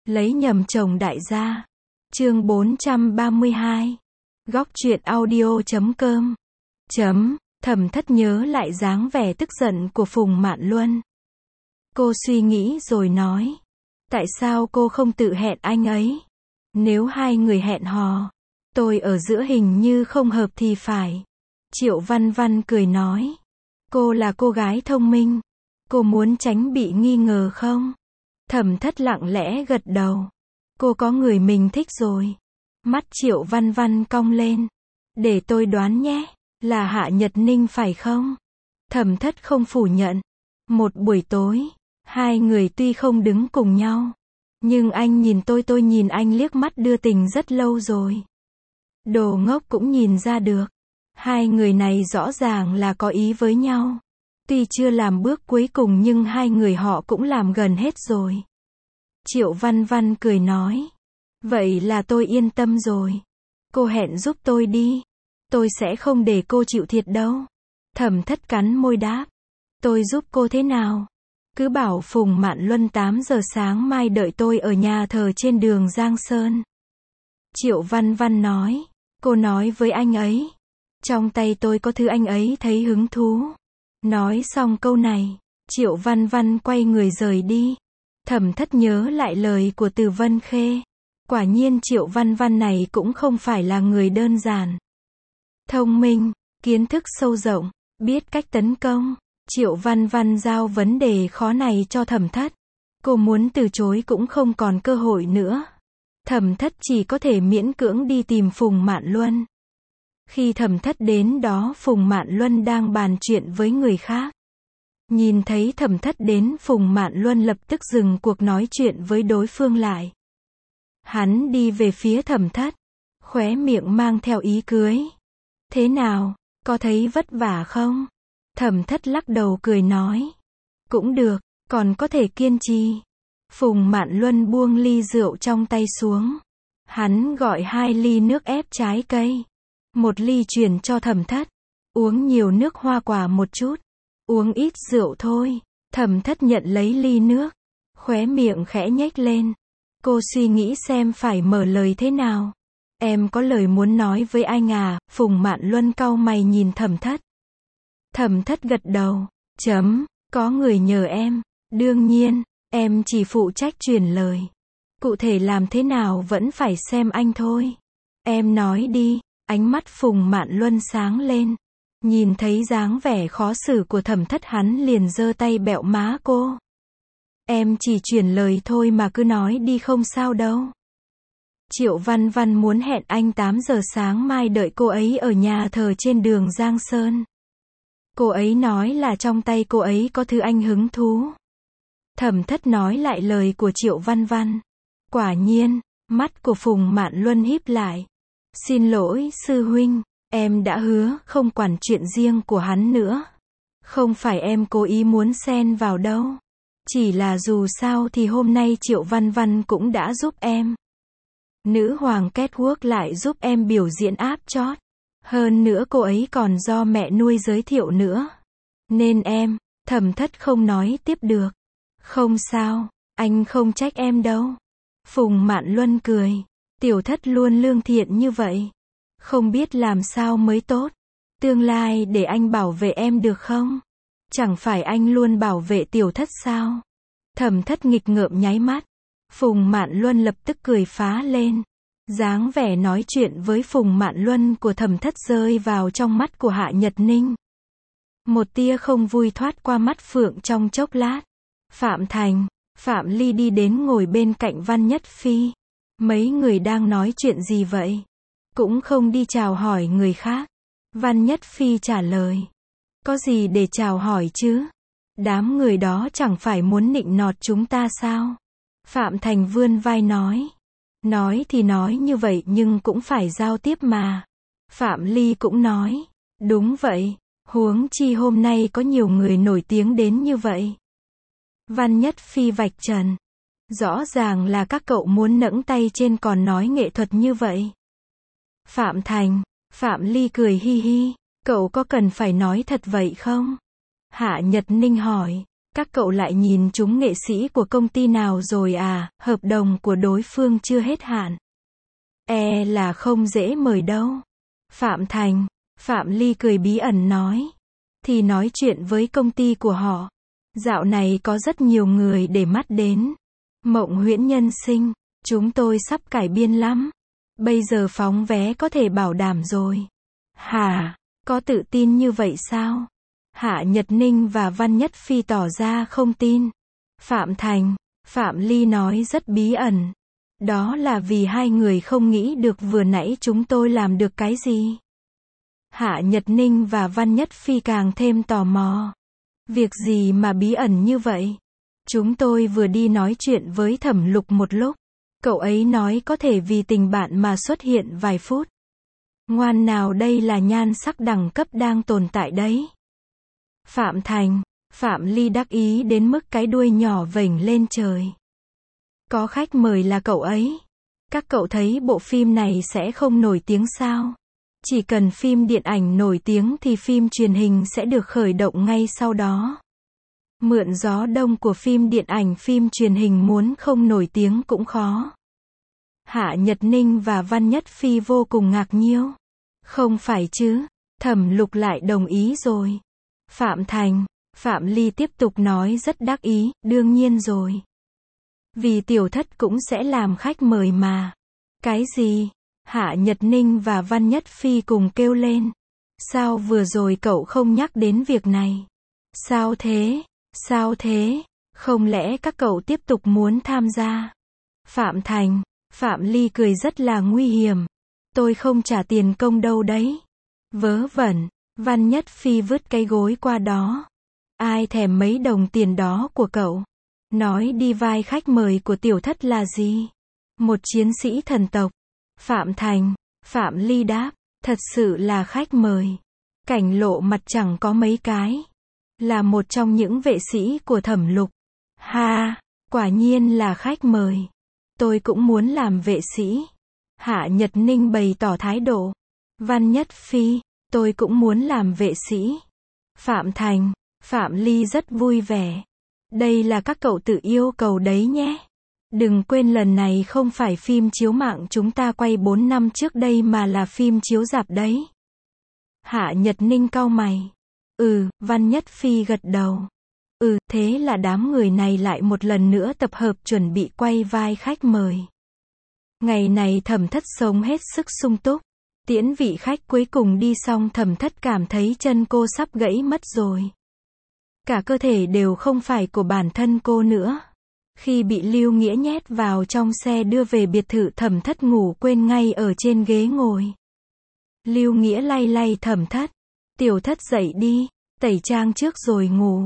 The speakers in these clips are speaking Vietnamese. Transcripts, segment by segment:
Lấy nhầm chồng đại gia. Chương 432. Góc truyện audio.com. Thẩm Thất nhớ lại dáng vẻ tức giận của Phùng Mạn Luân. Cô suy nghĩ rồi nói. Tại sao cô không tự hẹn anh ấy? Nếu hai người hẹn hò, tôi ở giữa hình như không hợp thì phải. Triệu Văn Văn cười nói. Cô là cô gái thông minh. Cô muốn tránh bị nghi ngờ không? Thẩm Thất lặng lẽ gật đầu. Cô có người mình thích rồi. Mắt Triệu Văn Văn cong lên. Để tôi đoán nhé, là Hạ Nhật Ninh phải không? Thẩm Thất không phủ nhận. Một buổi tối, hai người tuy không đứng cùng nhau, nhưng anh nhìn tôi nhìn anh liếc mắt đưa tình rất lâu rồi. Đồ ngốc cũng nhìn ra được. Hai người này rõ ràng là có ý với nhau. Tuy chưa làm bước cuối cùng nhưng hai người họ cũng làm gần hết rồi. Triệu Văn Văn cười nói. Vậy là tôi yên tâm rồi. Cô hẹn giúp tôi đi. Tôi sẽ không để cô chịu thiệt đâu. Thẩm Thất cắn môi đáp. Tôi giúp cô thế nào? Cứ bảo Phùng Mạn Luân 8 giờ sáng mai đợi tôi ở nhà thờ trên đường Giang Sơn. Triệu Văn Văn nói. Cô nói với anh ấy. Trong tay tôi có thứ anh ấy thấy hứng thú. Nói xong câu này, Triệu Văn Văn quay người rời đi. Thẩm Thất nhớ lại lời của Từ Vân Khê. Quả nhiên Triệu Văn Văn này cũng không phải là người đơn giản. Thông minh, kiến thức sâu rộng, biết cách tấn công. Triệu Văn Văn giao vấn đề khó này cho Thẩm Thất. Cô muốn từ chối cũng không còn cơ hội nữa. Thẩm Thất chỉ có thể miễn cưỡng đi tìm Phùng Mạn Luân. Khi Thẩm Thất đến đó, Phùng Mạn Luân đang bàn chuyện với người khác. Nhìn thấy Thẩm Thất đến, Phùng Mạn Luân lập tức dừng cuộc nói chuyện với đối phương lại. Hắn đi về phía Thẩm Thất, khóe miệng mang theo ý cười. Thế nào, có thấy vất vả không? Thẩm Thất lắc đầu cười nói. Cũng được, còn có thể kiên trì. Phùng Mạn Luân buông ly rượu trong tay xuống. Hắn gọi 2 ly nước ép trái cây. 1 ly chuyển cho Thẩm Thất. Uống nhiều nước hoa quả một chút. Uống ít rượu thôi. Thẩm Thất nhận lấy ly nước. Khóe miệng khẽ nhếch lên. Cô suy nghĩ xem phải mở lời thế nào. Em có lời muốn nói với anh à? Phùng Mạn Luân cau mày nhìn Thẩm Thất. Thẩm Thất gật đầu. Có người nhờ em. Đương nhiên, em chỉ phụ trách truyền lời. Cụ thể làm thế nào vẫn phải xem anh thôi. Em nói đi. Ánh mắt Phùng Mạn Luân sáng lên. Nhìn thấy dáng vẻ khó xử của Thẩm Thất, hắn liền giơ tay bẹo má cô. Em chỉ truyền lời thôi mà, cứ nói đi không sao đâu. Triệu Văn Văn muốn hẹn anh 8 giờ sáng mai đợi cô ấy ở nhà thờ trên đường Giang Sơn. Cô ấy nói là trong tay cô ấy có thứ anh hứng thú. Thẩm Thất nói lại lời của Triệu Văn Văn. Quả nhiên, mắt của Phùng Mạn Luân híp lại. Xin lỗi sư huynh, em đã hứa không quản chuyện riêng của hắn nữa. Không phải em cố ý muốn xen vào đâu. Chỉ là dù sao thì hôm nay Triệu Văn Văn cũng đã giúp em. Nữ hoàng Catwalk lại giúp em biểu diễn áp chót. Hơn nữa cô ấy còn do mẹ nuôi giới thiệu nữa. Nên em, Thẩm Thất không nói tiếp được. Không sao, anh không trách em đâu. Phùng Mạn Luân cười. Tiểu Thất luôn lương thiện như vậy. Không biết làm sao mới tốt. Tương lai để anh bảo vệ em được không? Chẳng phải anh luôn bảo vệ Tiểu Thất sao? Thẩm Thất nghịch ngợm nháy mắt. Phùng Mạn Luân lập tức cười phá lên. Dáng vẻ nói chuyện với Phùng Mạn Luân của Thẩm Thất rơi vào trong mắt của Hạ Nhật Ninh. Một tia không vui thoát qua mắt Phượng trong chốc lát. Phạm Thành, Phạm Ly đi đến ngồi bên cạnh Văn Nhất Phi. Mấy người đang nói chuyện gì vậy? Cũng không đi chào hỏi người khác. Văn Nhất Phi trả lời. Có gì để chào hỏi chứ? Đám người đó chẳng phải muốn nịnh nọt chúng ta sao? Phạm Thành vươn vai nói. Nói thì nói như vậy nhưng cũng phải giao tiếp mà. Phạm Ly cũng nói. Đúng vậy, huống chi hôm nay có nhiều người nổi tiếng đến như vậy. Văn Nhất Phi vạch trần. Rõ ràng là các cậu muốn nẫng tay trên còn nói nghệ thuật như vậy. Phạm Thành, Phạm Ly cười hi hi. Cậu có cần phải nói thật vậy không? Hạ Nhật Ninh hỏi. Các cậu lại nhìn trúng nghệ sĩ của công ty nào rồi à, hợp đồng của đối phương chưa hết hạn. Là không dễ mời đâu. Phạm Thành, Phạm Ly cười bí ẩn nói. Thì nói chuyện với công ty của họ. Dạo này có rất nhiều người để mắt đến. Mộng Huyễn Nhân Sinh, chúng tôi sắp cải biên lắm. Bây giờ phóng vé có thể bảo đảm rồi. Hả, có tự tin như vậy sao? Hạ Nhật Ninh và Văn Nhất Phi tỏ ra không tin. Phạm Thành, Phạm Ly nói rất bí ẩn. Đó là vì hai người không nghĩ được vừa nãy chúng tôi làm được cái gì. Hạ Nhật Ninh và Văn Nhất Phi càng thêm tò mò. Việc gì mà bí ẩn như vậy? Chúng tôi vừa đi nói chuyện với Thẩm Lục một lúc. Cậu ấy nói có thể vì tình bạn mà xuất hiện vài phút. Ngoan nào, đây là nhan sắc đẳng cấp đang tồn tại đấy. Phạm Thành, Phạm Ly đắc ý đến mức cái đuôi nhỏ vểnh lên trời. Có khách mời là cậu ấy. Các cậu thấy bộ phim này sẽ không nổi tiếng sao? Chỉ cần phim điện ảnh nổi tiếng thì phim truyền hình sẽ được khởi động ngay sau đó. Mượn gió đông của phim điện ảnh, phim truyền hình muốn không nổi tiếng cũng khó. Hạ Nhật Ninh và Văn Nhất Phi vô cùng ngạc nhiêu. Không phải chứ, Thẩm Lục lại đồng ý rồi. Phạm Thành, Phạm Ly tiếp tục nói rất đắc ý, đương nhiên rồi. Vì Tiểu Thất cũng sẽ làm khách mời mà. Cái gì? Hạ Nhật Ninh và Văn Nhất Phi cùng kêu lên. Sao vừa rồi cậu không nhắc đến việc này? Sao thế? Sao thế? Không lẽ các cậu tiếp tục muốn tham gia? Phạm Thành, Phạm Ly cười rất là nguy hiểm. Tôi không trả tiền công đâu đấy. Vớ vẩn, Văn Nhất Phi vứt cái gối qua đó. Ai thèm mấy đồng tiền đó của cậu? Nói đi, vai khách mời của Tiểu Thất là gì? Một chiến sĩ thần tộc. Phạm Thành, Phạm Ly đáp, thật sự là khách mời. Cảnh lộ mặt chẳng có mấy cái. Là một trong những vệ sĩ của Thẩm Lục. Ha, quả nhiên là khách mời. Tôi cũng muốn làm vệ sĩ. Hạ Nhật Ninh bày tỏ thái độ. Văn Nhất Phi, tôi cũng muốn làm vệ sĩ. Phạm Thành, Phạm Ly rất vui vẻ. Đây là các cậu tự yêu cầu đấy nhé. Đừng quên lần này không phải phim chiếu mạng chúng ta quay 4 năm trước đây mà là phim chiếu rạp đấy. Hạ Nhật Ninh cau mày. Văn Nhất Phi gật đầu. Thế là đám người này lại một lần nữa tập hợp chuẩn bị quay vai khách mời. Ngày này Thẩm Thất sống hết sức sung túc. Tiễn vị khách cuối cùng đi xong, Thẩm Thất cảm thấy chân cô sắp gãy mất rồi. Cả cơ thể đều không phải của bản thân cô nữa. Khi bị Lưu Nghĩa nhét vào trong xe đưa về biệt thự, Thẩm Thất ngủ quên ngay ở trên ghế ngồi. Lưu Nghĩa lay lay Thẩm Thất. Tiểu Thất dậy đi, tẩy trang trước rồi ngủ.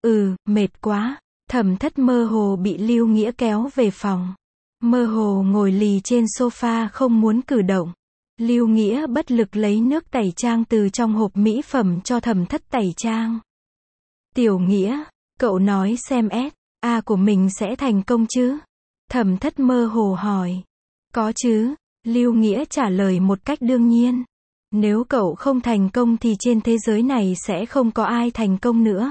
Mệt quá. Thẩm Thất mơ hồ bị Lưu Nghĩa kéo về phòng. Mơ hồ ngồi lì trên sofa không muốn cử động. Lưu Nghĩa bất lực lấy nước tẩy trang từ trong hộp mỹ phẩm cho Thẩm Thất tẩy trang. Tiểu Nghĩa, cậu nói xem SA của mình sẽ thành công chứ? Thẩm Thất mơ hồ hỏi. Có chứ, Lưu Nghĩa trả lời một cách đương nhiên. Nếu cậu không thành công thì trên thế giới này sẽ không có ai thành công nữa.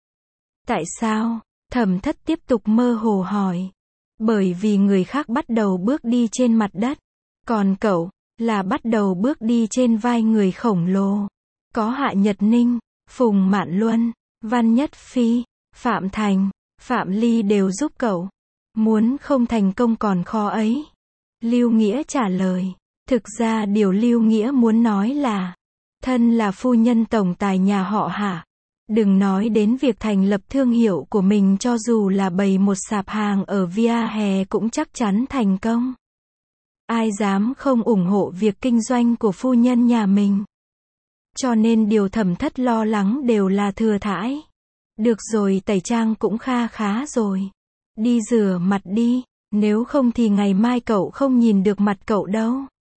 Tại sao? Thẩm Thất tiếp tục mơ hồ hỏi. Bởi vì người khác bắt đầu bước đi trên mặt đất. Còn cậu, là bắt đầu bước đi trên vai người khổng lồ. Có Hạ Nhật Ninh, Phùng Mạn Luân, Văn Nhất Phi, Phạm Thành, Phạm Ly đều giúp cậu. Muốn không thành công còn khó ấy. Lưu Nghĩa trả lời. Thực ra điều Lưu Nghĩa muốn nói là, thân là phu nhân tổng tài nhà họ Hạ. Đừng nói đến việc thành lập thương hiệu của mình, cho dù là bày một sạp hàng ở vỉa hè cũng chắc chắn thành công. Ai dám không ủng hộ việc kinh doanh của phu nhân nhà mình. Cho nên điều Thẩm Thất lo lắng đều là thừa thãi. Được rồi, tẩy trang cũng kha khá rồi. Đi rửa mặt đi, nếu không thì ngày mai cậu không nhìn được mặt cậu đâu.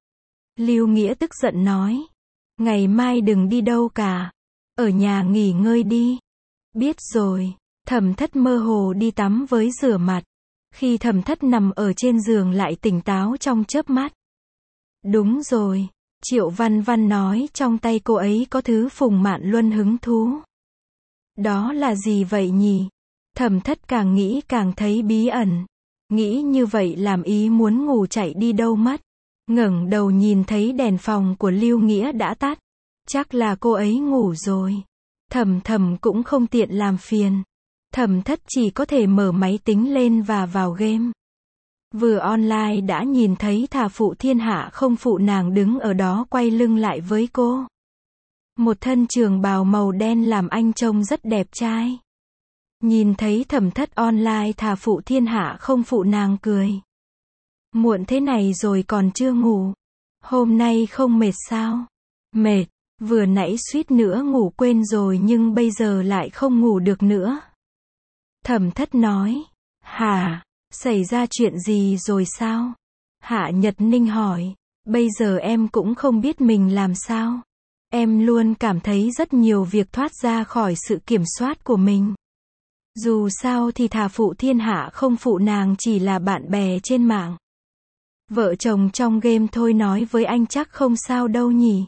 Lưu Nghĩa tức giận nói. Ngày mai đừng đi đâu cả. Ở nhà nghỉ ngơi đi. Biết rồi. Thẩm Thất mơ hồ đi tắm với rửa mặt. Khi Thẩm Thất nằm ở trên giường lại tỉnh táo trong chớp mắt. Đúng rồi. Triệu Văn Văn nói trong tay cô ấy có thứ Phùng Mạn Luân hứng thú. Đó là gì vậy nhỉ? Thẩm Thất càng nghĩ càng thấy bí ẩn. Nghĩ như vậy làm ý muốn ngủ chạy đi đâu mất. Ngẩng đầu nhìn thấy đèn phòng của Lưu Nghĩa đã tắt. Chắc là cô ấy ngủ rồi. Thầm thầm cũng không tiện làm phiền. Thẩm Thất chỉ có thể mở máy tính lên và vào game. Vừa online đã nhìn thấy thà phụ thiên hạ không phụ nàng đứng ở đó quay lưng lại với cô. Một thân trường bào màu đen làm anh trông rất đẹp trai. Nhìn thấy Thẩm Thất online thà phụ thiên hạ không phụ nàng cười. Muộn thế này rồi còn chưa ngủ. Hôm nay không mệt sao? Mệt, vừa nãy suýt nữa ngủ quên rồi nhưng bây giờ lại không ngủ được nữa. Thẩm Thất nói. Hả? Xảy ra chuyện gì rồi sao? Hạ Nhật Ninh hỏi. Bây giờ em cũng không biết mình làm sao. Em luôn cảm thấy rất nhiều việc thoát ra khỏi sự kiểm soát của mình. Dù sao thì thà phụ thiên hạ không phụ nàng chỉ là bạn bè trên mạng. Vợ chồng trong game thôi, nói với anh chắc không sao đâu nhỉ.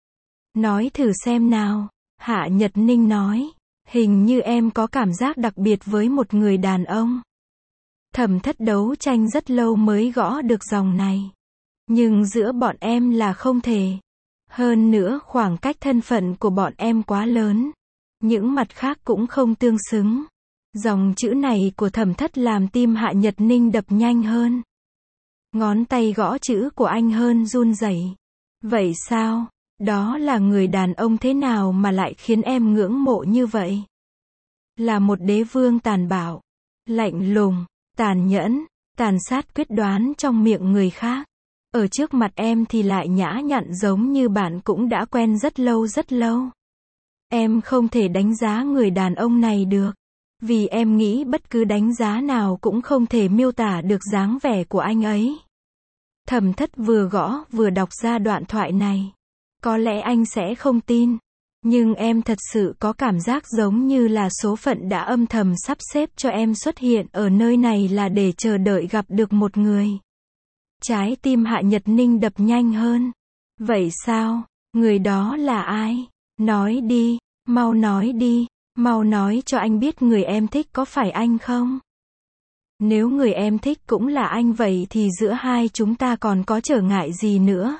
Nói thử xem nào. Hạ Nhật Ninh nói. Hình như em có cảm giác đặc biệt với một người đàn ông. Thẩm Thất đấu tranh rất lâu mới gõ được dòng này. Nhưng giữa bọn em là không thể. Hơn nữa khoảng cách thân phận của bọn em quá lớn. Những mặt khác cũng không tương xứng. Dòng chữ này của Thẩm Thất làm tim Hạ Nhật Ninh đập nhanh hơn. Ngón tay gõ chữ của anh hơn run rẩy. Vậy sao? Đó là người đàn ông thế nào mà lại khiến em ngưỡng mộ như vậy? Là một đế vương tàn bạo, lạnh lùng, tàn nhẫn, tàn sát quyết đoán trong miệng người khác. Ở trước mặt em thì lại nhã nhặn giống như bạn cũng đã quen rất lâu rất lâu. Em không thể đánh giá người đàn ông này được. Vì em nghĩ bất cứ đánh giá nào cũng không thể miêu tả được dáng vẻ của anh ấy. Thẩm Thất vừa gõ vừa đọc ra đoạn thoại này. Có lẽ anh sẽ không tin. Nhưng em thật sự có cảm giác giống như là số phận đã âm thầm sắp xếp cho em xuất hiện ở nơi này là để chờ đợi gặp được một người. Trái tim Hạ Nhật Ninh đập nhanh hơn. Vậy sao? Người đó là ai? Nói đi, mau nói đi, mau nói cho anh biết người em thích có phải anh không? Nếu người em thích cũng là anh vậy thì giữa hai chúng ta còn có trở ngại gì nữa?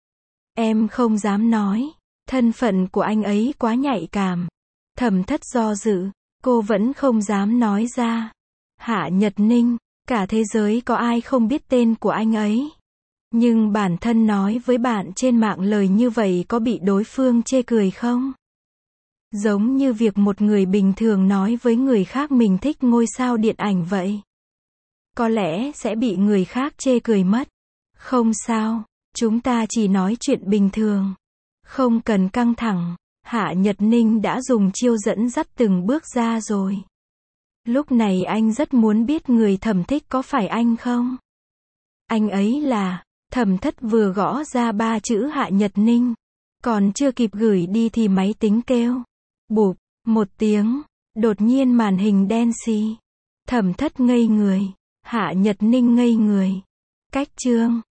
Em không dám nói. Thân phận của anh ấy quá nhạy cảm. Thẩm Thất do dự. Cô vẫn không dám nói ra. Hạ Nhật Ninh. Cả thế giới có ai không biết tên của anh ấy. Nhưng bản thân nói với bạn trên mạng lời như vậy có bị đối phương chê cười không? Giống như việc một người bình thường nói với người khác mình thích ngôi sao điện ảnh vậy. Có lẽ sẽ bị người khác chê cười mất. Không sao. Chúng ta chỉ nói chuyện bình thường. Không cần căng thẳng. Hạ Nhật Ninh đã dùng chiêu dẫn dắt từng bước ra rồi. Lúc này anh rất muốn biết người Thẩm thích có phải anh không? Anh ấy là... Thẩm Thất vừa gõ ra 3 chữ Hạ Nhật Ninh. Còn chưa kịp gửi đi thì máy tính kêu. Bụp, một tiếng. Đột nhiên màn hình đen xì. Thẩm Thất ngây người. Hạ Nhật Ninh ngây người. Cách chương.